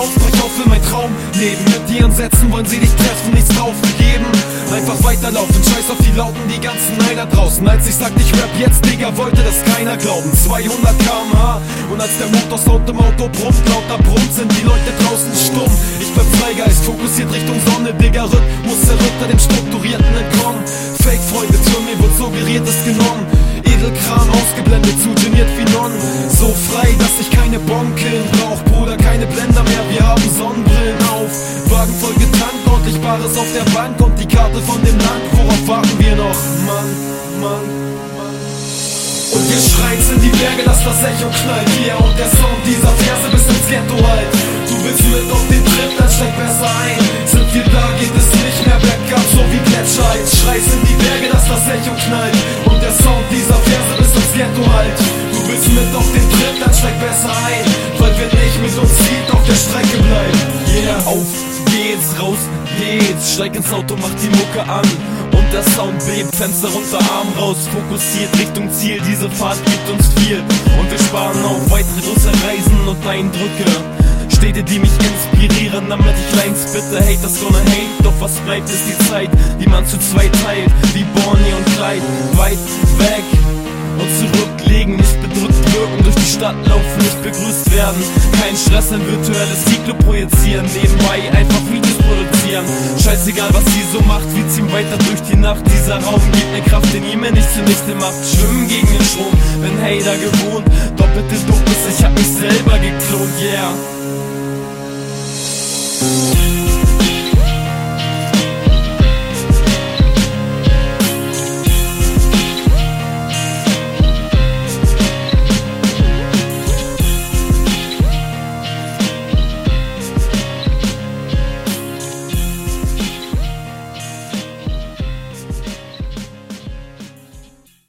auf, brech auf für mein Traum leben. Mit dir ansetzen, wollen sie dich treffen, nichts drauf geben. Einfach weiterlaufen, scheiß auf die Lauten, die ganzen Neider draußen. Als ich sagte, ich rap jetzt, Digga, wollte das keiner glauben. 200 km/h und als der Motorsound im Auto brummt, lauter brummt, sind die Leute draußen stumm. Ich bleib Freigeist, fokussiert Richtung Sonne, Digga, Rhythmus zerrückt dem Strukturierten entkommen. Fake-Freunde, für mir wird suggeriert, ist genommen. Edelkram ausgeblendet, zu geniert wie Nonnen. So frei, dass ich keine Bomben brauch, Bruder, keine Blender mehr, wir haben Sonnenbrillen auf. Wagen voll getankt, ordentlich Bares auf der Bank und die Karte von dem Land, worauf warten wir noch? Mann, Mann, Mann. Und wir schreien in die Berge, dass das Echo knallt. Wir und der Sound dieser Verse bis ins Ghetto halt. Du willst mit auf den Trip, dann steig besser ein. Sind wir da, geht es nicht mehr bergab, so wie Gletscher. Jetzt schreist in die Berge, dass das Echo knallt. Und der Sound dieser Verse bis ins Ghetto halt. Du willst mit auf den Trip, dann steig besser ein. Weil wir nicht mit uns zieht, auf der Strecke bleiben. Yeah, auf geht's, raus geht's. Steig ins Auto, mach die Mucke an. Und der Sound bebt, Fenster runter, Arm raus. Fokussiert Richtung Ziel, diese Fahrt gibt uns viel. Und wir sparen auf weitere große Reisen und Eindrücke. Städte, die mich inspirieren, damit ich Lines bitte. Haters gonna hate, doch was bleibt ist die Zeit, die man zu zweit teilt, wie Bonnie und Clyde. Weit weg und zurücklegen, nicht bedrückt wirken, durch die Stadt laufen, nicht begrüßt werden. Kein Stress, ein virtuelles Zyklo projizieren, nebenbei einfach Videos produzieren. Scheißegal, was sie so macht, wir ziehen weiter durch die Nacht. Dieser Raum gibt mir Kraft, den ihr mir nicht zunichte macht. Schwimmen gegen den Strom, bin Hater gewohnt, doppelte Doppes, ich hab mich selber geklont, yeah.